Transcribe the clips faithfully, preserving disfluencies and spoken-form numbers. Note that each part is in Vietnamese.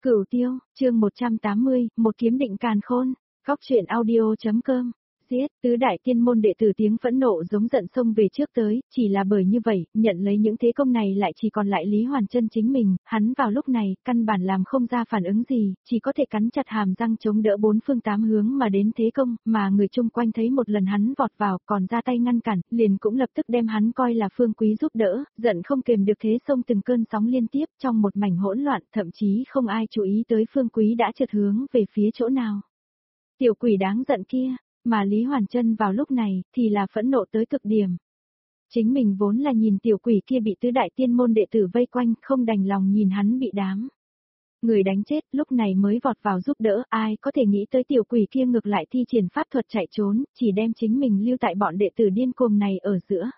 Cửu Tiêu, chương một trăm tám mươi, một kiếm định càn khôn, góc truyện audio.com. Giết, tứ đại tiên môn đệ tử tiếng phẫn nộ giống giận xông về trước tới, chỉ là bởi như vậy, nhận lấy những thế công này lại chỉ còn lại Lý Hoàn Chân chính mình, hắn vào lúc này, căn bản làm không ra phản ứng gì, chỉ có thể cắn chặt hàm răng chống đỡ bốn phương tám hướng mà đến thế công, mà người chung quanh thấy một lần hắn vọt vào, còn ra tay ngăn cản, liền cũng lập tức đem hắn coi là Phương Quý giúp đỡ, giận không kềm được thế xông từng cơn sóng liên tiếp trong một mảnh hỗn loạn, thậm chí không ai chú ý tới Phương Quý đã trượt hướng về phía chỗ nào. Tiểu quỷ đáng giận kia. Mà Lý Hoàn Chân vào lúc này, thì là phẫn nộ tới cực điểm. Chính mình vốn là nhìn tiểu quỷ kia bị tứ đại tiên môn đệ tử vây quanh, không đành lòng nhìn hắn bị đám người đánh chết, lúc này mới vọt vào giúp đỡ, ai có thể nghĩ tới tiểu quỷ kia ngược lại thi triển pháp thuật chạy trốn, chỉ đem chính mình lưu tại bọn đệ tử điên cuồng này ở giữa.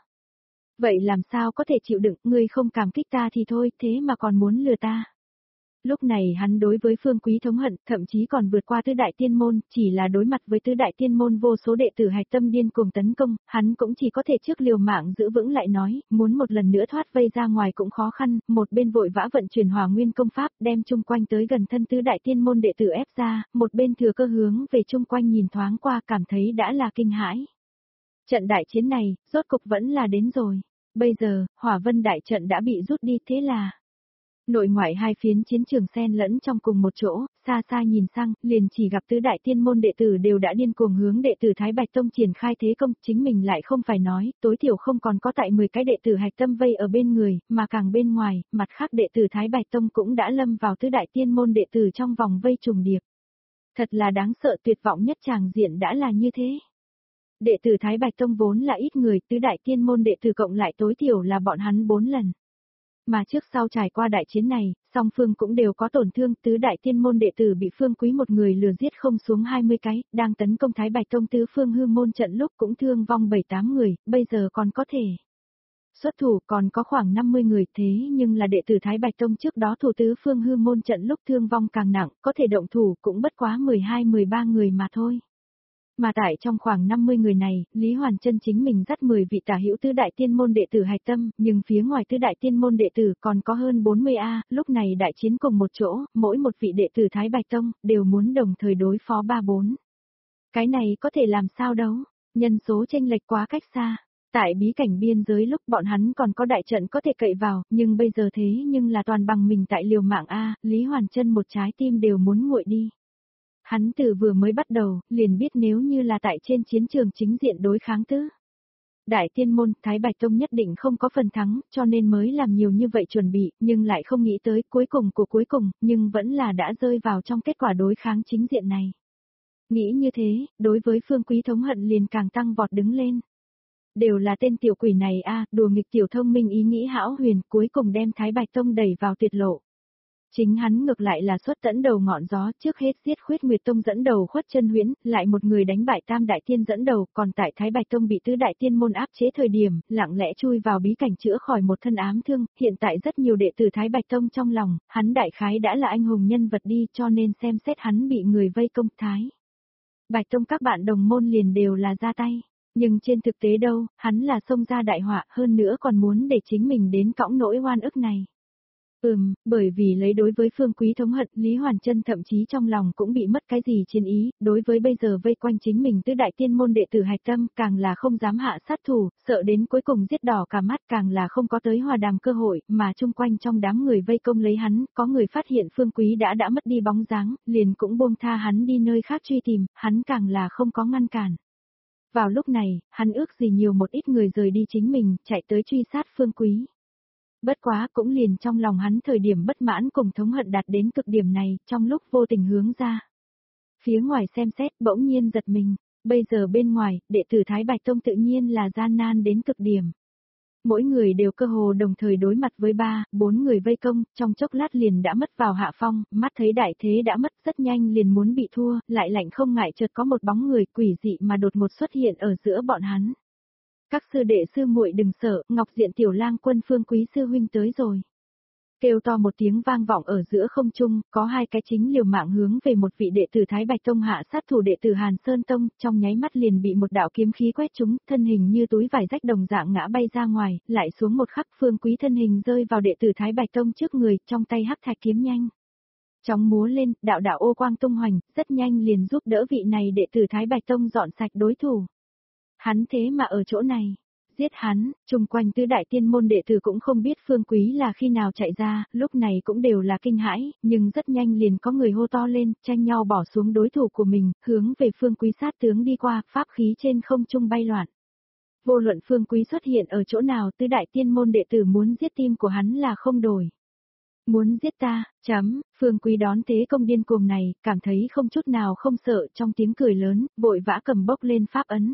Vậy làm sao có thể chịu đựng, ngươi không cảm kích ta thì thôi, thế mà còn muốn lừa ta. Lúc này hắn đối với Phương Quý thống hận, thậm chí còn vượt qua tứ đại tiên môn, chỉ là đối mặt với tứ đại tiên môn vô số đệ tử hạch tâm điên cuồng tấn công, hắn cũng chỉ có thể trước liều mạng giữ vững lại nói, muốn một lần nữa thoát vây ra ngoài cũng khó khăn, một bên vội vã vận chuyển hỏa nguyên công pháp, đem chung quanh tới gần thân tứ đại tiên môn đệ tử ép ra, một bên thừa cơ hướng về chung quanh nhìn thoáng qua cảm thấy đã là kinh hãi. Trận đại chiến này, rốt cục vẫn là đến rồi. Bây giờ, Hỏa Vân đại trận đã bị rút đi, thế là nội ngoại hai phiến chiến trường xen lẫn trong cùng một chỗ, xa xa nhìn sang, liền chỉ gặp tứ đại tiên môn đệ tử đều đã điên cuồng hướng đệ tử Thái Bạch Tông triển khai thế công, chính mình lại không phải nói, tối thiểu không còn có tại mười cái đệ tử hạch tâm vây ở bên người, mà càng bên ngoài, mặt khác đệ tử Thái Bạch Tông cũng đã lâm vào tứ đại tiên môn đệ tử trong vòng vây trùng điệp. Thật là đáng sợ, tuyệt vọng nhất tràng diện đã là như thế. Đệ tử Thái Bạch Tông vốn là ít người, tứ đại tiên môn đệ tử cộng lại tối thiểu là bọn hắn bốn lần. Mà trước sau trải qua đại chiến này, song phương cũng đều có tổn thương, tứ đại tiên môn đệ tử bị Phương Quý một người lừa giết không xuống hai mươi cái, đang tấn công Thái Bạch Tông tứ phương hư môn trận lúc cũng thương vong bảy tám người, bây giờ còn có thể xuất thủ, còn có khoảng năm mươi người, thế nhưng là đệ tử Thái Bạch Tông trước đó thủ tứ phương hư môn trận lúc thương vong càng nặng, có thể động thủ cũng bất quá mười hai mười ba người mà thôi. Mà tại trong khoảng năm mươi người này, Lý Hoàn Chân chính mình dắt mười vị tả hữu tứ đại tiên môn đệ tử hạch tâm, nhưng phía ngoài tứ đại tiên môn đệ tử còn có hơn bốn mươi A, lúc này đại chiến cùng một chỗ, mỗi một vị đệ tử Thái Bạch Tông, đều muốn đồng thời đối phó ba bốn. Cái này có thể làm sao đâu, nhân số chênh lệch quá cách xa. Tại bí cảnh biên giới lúc bọn hắn còn có đại trận có thể cậy vào, nhưng bây giờ thế nhưng là toàn bằng mình tại liều mạng A, Lý Hoàn Chân một trái tim đều muốn nguội đi. Hắn từ vừa mới bắt đầu, liền biết nếu như là tại trên chiến trường chính diện đối kháng tứ đại tiên môn, Thái Bạch Tông nhất định không có phần thắng, cho nên mới làm nhiều như vậy chuẩn bị, nhưng lại không nghĩ tới cuối cùng của cuối cùng, nhưng vẫn là đã rơi vào trong kết quả đối kháng chính diện này. Nghĩ như thế, đối với Phương Quý thống hận liền càng tăng vọt đứng lên. Đều là tên tiểu quỷ này a, đùa nghịch tiểu thông minh ý nghĩ hão huyền, cuối cùng đem Thái Bạch Tông đẩy vào tuyệt lộ. Chính hắn ngược lại là xuất tẫn đầu ngọn gió, trước hết giết Khuyết Nguyệt Tông dẫn đầu Khuất Chân Huyễn, lại một người đánh bại Tam đại tiên dẫn đầu, còn tại Thái Bạch Tông bị tứ đại tiên môn áp chế thời điểm, lặng lẽ chui vào bí cảnh chữa khỏi một thân ám thương, hiện tại rất nhiều đệ tử Thái Bạch Tông trong lòng, hắn đại khái đã là anh hùng nhân vật đi, cho nên xem xét hắn bị người vây công. Thái Bạch Tông các bạn đồng môn liền đều là ra tay, nhưng trên thực tế đâu, hắn là xông ra đại họa, hơn nữa còn muốn để chính mình đến cõng nỗi oan ức này. Ừm, bởi vì lấy đối với Phương Quý thống hận, Lý Hoàn Chân thậm chí trong lòng cũng bị mất cái gì chiến ý, đối với bây giờ vây quanh chính mình tứ đại tiên môn đệ tử hạch tâm, càng là không dám hạ sát thủ, sợ đến cuối cùng giết đỏ cả mắt, càng là không có tới hòa đàm cơ hội, mà chung quanh trong đám người vây công lấy hắn, có người phát hiện Phương Quý đã đã mất đi bóng dáng, liền cũng buông tha hắn đi nơi khác truy tìm, hắn càng là không có ngăn cản. Vào lúc này, hắn ước gì nhiều một ít người rời đi chính mình, chạy tới truy sát Phương Quý. Bất quá cũng liền trong lòng hắn thời điểm bất mãn cùng thống hận đạt đến cực điểm này, trong lúc vô tình hướng ra. Phía ngoài xem xét bỗng nhiên giật mình, bây giờ bên ngoài, đệ tử Thái Bạch Tông tự nhiên là gian nan đến cực điểm. Mỗi người đều cơ hồ đồng thời đối mặt với ba, bốn người vây công, trong chốc lát liền đã mất vào hạ phong, mắt thấy đại thế đã mất rất nhanh liền muốn bị thua, lại lạnh không ngại chợt có một bóng người quỷ dị mà đột ngột xuất hiện ở giữa bọn hắn. Các sư đệ sư muội đừng sợ, Ngọc Diện tiểu lang quân Phương Quý sư huynh tới rồi. Kêu to một tiếng vang vọng ở giữa không trung, có hai cái chính liều mạng hướng về một vị đệ tử Thái Bạch Tông hạ sát thủ đệ tử Hàn Sơn Tông, trong nháy mắt liền bị một đạo kiếm khí quét trúng, thân hình như túi vải rách đồng dạng ngã bay ra ngoài, lại xuống một khắc Phương Quý thân hình rơi vào đệ tử Thái Bạch Tông trước người, trong tay hắc thạch kiếm nhanh Chóng múa lên, đạo đạo ô quang tung hoành, rất nhanh liền giúp đỡ vị này đệ tử Thái Bạch Tông dọn sạch đối thủ. Hắn thế mà ở chỗ này, giết hắn, chung quanh tứ đại tiên môn đệ tử cũng không biết Phương Quý là khi nào chạy ra, lúc này cũng đều là kinh hãi, nhưng rất nhanh liền có người hô to lên, tranh nhau bỏ xuống đối thủ của mình, hướng về Phương Quý sát tướng đi qua, pháp khí trên không trung bay loạn. Vô luận Phương Quý xuất hiện ở chỗ nào, tứ đại tiên môn đệ tử muốn giết tim của hắn là không đổi. Muốn giết ta, chấm, Phương Quý đón thế công điên cuồng này, cảm thấy không chút nào không sợ, trong tiếng cười lớn, vội vã cầm bốc lên pháp ấn.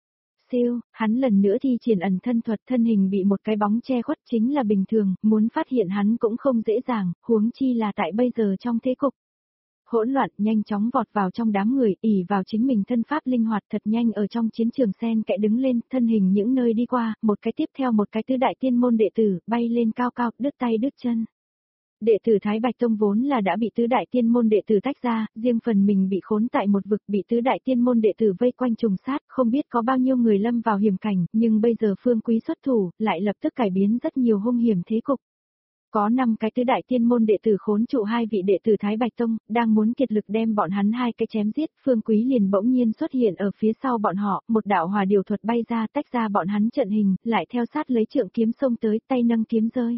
Siêu, hắn lần nữa thi triển ẩn thân thuật, thân hình bị một cái bóng che khuất, chính là bình thường, muốn phát hiện hắn cũng không dễ dàng, huống chi là tại bây giờ trong thế cục. Hỗn loạn, nhanh chóng vọt vào trong đám người, ỉ vào chính mình thân pháp linh hoạt thật nhanh ở trong chiến trường sen kẽ đứng lên, thân hình những nơi đi qua, một cái tiếp theo một cái tứ đại tiên môn đệ tử, bay lên cao cao, đứt tay đứt chân. Đệ tử Thái Bạch Tông vốn là đã bị tứ đại tiên môn đệ tử tách ra, riêng phần mình bị khốn tại một vực, bị tứ đại tiên môn đệ tử vây quanh trùng sát, không biết có bao nhiêu người lâm vào hiểm cảnh, nhưng bây giờ Phương Quý xuất thủ, lại lập tức cải biến rất nhiều hung hiểm thế cục. Có năm cái tứ đại tiên môn đệ tử khốn trụ hai vị đệ tử Thái Bạch Tông, đang muốn kiệt lực đem bọn hắn hai cái chém giết, Phương Quý liền bỗng nhiên xuất hiện ở phía sau bọn họ, một đạo hòa điều thuật bay ra tách ra bọn hắn trận hình, lại theo sát lấy trượng kiếm xông tới, tay nâng kiếm rơi.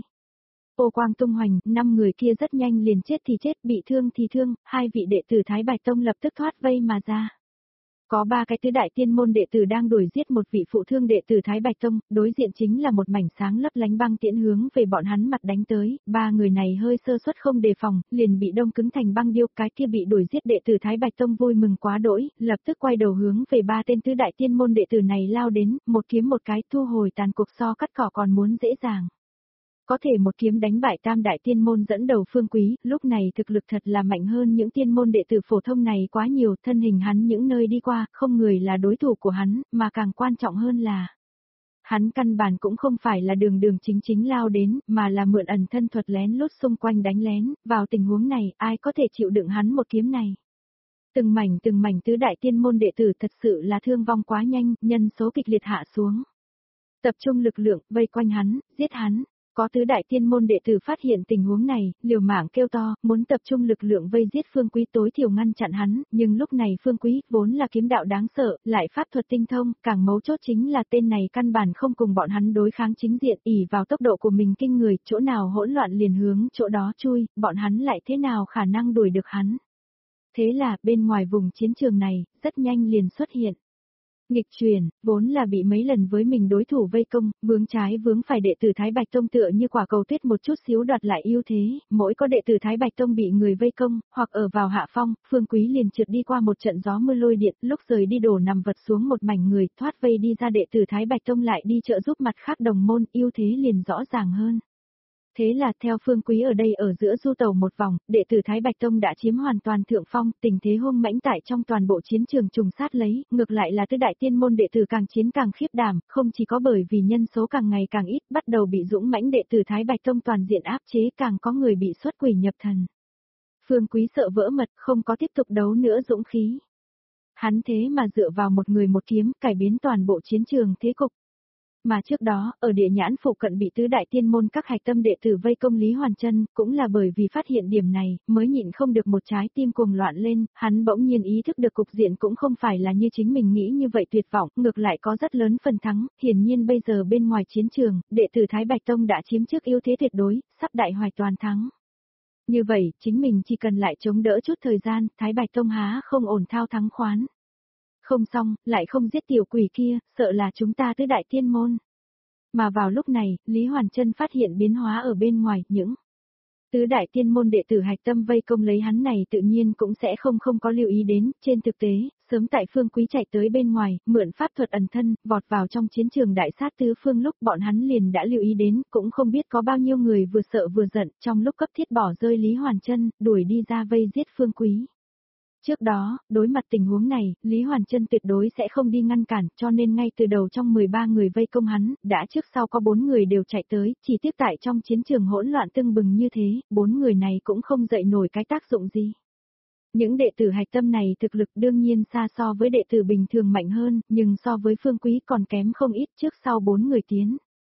Ô quang tung hoành, năm người kia rất nhanh liền chết thì chết, bị thương thì thương, hai vị đệ tử Thái Bạch Tông lập tức thoát vây mà ra. Có ba cái tứ đại tiên môn đệ tử đang đuổi giết một vị phụ thương đệ tử Thái Bạch Tông, đối diện chính là một mảnh sáng lấp lánh băng tiễn hướng về bọn hắn mặt đánh tới, ba người này hơi sơ suất không đề phòng, liền bị đông cứng thành băng điêu, cái kia bị đuổi giết đệ tử Thái Bạch Tông vui mừng quá đỗi, lập tức quay đầu hướng về ba tên tứ đại tiên môn đệ tử này lao đến, một kiếm một cái thu hồi tàn cuộc so cắt cỏ còn muốn dễ dàng. Có thể một kiếm đánh bại tam đại tiên môn dẫn đầu Phương Quý, lúc này thực lực thật là mạnh hơn những tiên môn đệ tử phổ thông này quá nhiều, thân hình hắn những nơi đi qua, không người là đối thủ của hắn, mà càng quan trọng hơn là hắn căn bản cũng không phải là đường đường chính chính lao đến, mà là mượn ẩn thân thuật lén lút xung quanh đánh lén, vào tình huống này, ai có thể chịu đựng hắn một kiếm này. Từng mảnh từng mảnh tứ đại tiên môn đệ tử thật sự là thương vong quá nhanh, nhân số kịch liệt hạ xuống. Tập trung lực lượng, vây quanh hắn, giết hắn. Có tứ đại tiên môn đệ tử phát hiện tình huống này, liều mạng kêu to, muốn tập trung lực lượng vây giết Phương Quý tối thiểu ngăn chặn hắn, nhưng lúc này Phương Quý vốn là kiếm đạo đáng sợ, lại pháp thuật tinh thông, càng mấu chốt chính là tên này căn bản không cùng bọn hắn đối kháng chính diện, ỉ vào tốc độ của mình kinh người, chỗ nào hỗn loạn liền hướng chỗ đó chui, bọn hắn lại thế nào khả năng đuổi được hắn. Thế là, bên ngoài vùng chiến trường này, rất nhanh liền xuất hiện. Nghịch truyền, vốn là bị mấy lần với mình đối thủ vây công, vướng trái vướng phải đệ tử Thái Bạch Tông tựa như quả cầu tuyết một chút xíu đoạt lại ưu thế, mỗi có đệ tử Thái Bạch Tông bị người vây công, hoặc ở vào hạ phong, Phương Quý liền trượt đi qua một trận gió mưa lôi điện, lúc rời đi đổ nằm vật xuống một mảnh người, thoát vây đi ra đệ tử Thái Bạch Tông lại đi trợ giúp mặt khác đồng môn, ưu thế liền rõ ràng hơn. Thế là theo Phương Quý ở đây ở giữa du tàu một vòng, đệ tử Thái Bạch Tông đã chiếm hoàn toàn thượng phong, tình thế hung mãnh tại trong toàn bộ chiến trường trùng sát lấy, ngược lại là tứ đại tiên môn đệ tử càng chiến càng khiếp đảm, không chỉ có bởi vì nhân số càng ngày càng ít, bắt đầu bị dũng mãnh đệ tử Thái Bạch Tông toàn diện áp chế, càng có người bị xuất quỷ nhập thần. Phương Quý sợ vỡ mật, không có tiếp tục đấu nữa dũng khí. Hắn thế mà dựa vào một người một kiếm, cải biến toàn bộ chiến trường thế cục. Mà trước đó, ở địa nhãn phụ cận bị tứ đại tiên môn các hạch tâm đệ tử vây công Lý Hoàn Chân, cũng là bởi vì phát hiện điểm này, mới nhịn không được một trái tim cuồng loạn lên, hắn bỗng nhiên ý thức được cục diện cũng không phải là như chính mình nghĩ như vậy tuyệt vọng, ngược lại có rất lớn phần thắng, hiển nhiên bây giờ bên ngoài chiến trường, đệ tử Thái Bạch Tông đã chiếm trước ưu thế tuyệt đối, sắp đại hoài toàn thắng. Như vậy, chính mình chỉ cần lại chống đỡ chút thời gian, Thái Bạch Tông há không ổn thao thắng khoán. Không xong, lại không giết tiểu quỷ kia, sợ là chúng ta tứ đại tiên môn. Mà vào lúc này, Lý Hoàn Chân phát hiện biến hóa ở bên ngoài, những tứ đại tiên môn đệ tử hạch tâm vây công lấy hắn này tự nhiên cũng sẽ không không có lưu ý đến, trên thực tế, sớm tại Phương Quý chạy tới bên ngoài, mượn pháp thuật ẩn thân, vọt vào trong chiến trường đại sát tứ phương lúc bọn hắn liền đã lưu ý đến, cũng không biết có bao nhiêu người vừa sợ vừa giận, trong lúc cấp thiết bỏ rơi Lý Hoàn Chân, đuổi đi ra vây giết Phương Quý. Trước đó, đối mặt tình huống này, Lý Hoàn Chân tuyệt đối sẽ không đi ngăn cản, cho nên ngay từ đầu trong mười ba người vây công hắn, đã trước sau có bốn người đều chạy tới, chỉ tiếc tại trong chiến trường hỗn loạn tưng bừng như thế, bốn người này cũng không dậy nổi cái tác dụng gì. Những đệ tử hạch tâm này thực lực đương nhiên xa so với đệ tử bình thường mạnh hơn, nhưng so với Phương Quý còn kém không ít, trước sau bốn người tiến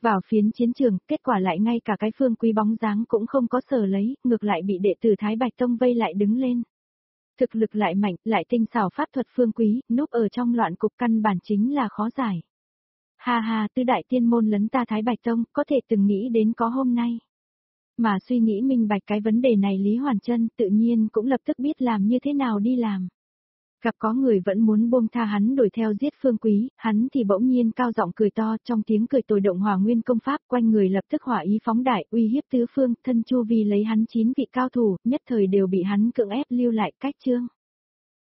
Vào phiến chiến trường, kết quả lại ngay cả cái Phương Quý bóng dáng cũng không có sở lấy, ngược lại bị đệ tử Thái Bạch Tông vây lại đứng lên. Thực lực lại mạnh, lại tinh xảo pháp thuật Phương Quý, núp ở trong loạn cục căn bản chính là khó giải. Ha ha, tứ đại tiên môn lấn ta Thái Bạch Tông, có thể từng nghĩ đến có hôm nay. Mà suy nghĩ minh bạch cái vấn đề này Lý Hoàn Chân tự nhiên cũng lập tức biết làm như thế nào đi làm. Gặp có người vẫn muốn buông tha hắn đuổi theo giết Phương Quý, hắn thì bỗng nhiên cao giọng cười to, trong tiếng cười tồi động hỏa nguyên công pháp, quanh người lập tức hỏa ý phóng đại, uy hiếp tứ phương, thân chu vi lấy hắn chín vị cao thủ, nhất thời đều bị hắn cưỡng ép lưu lại cách chương.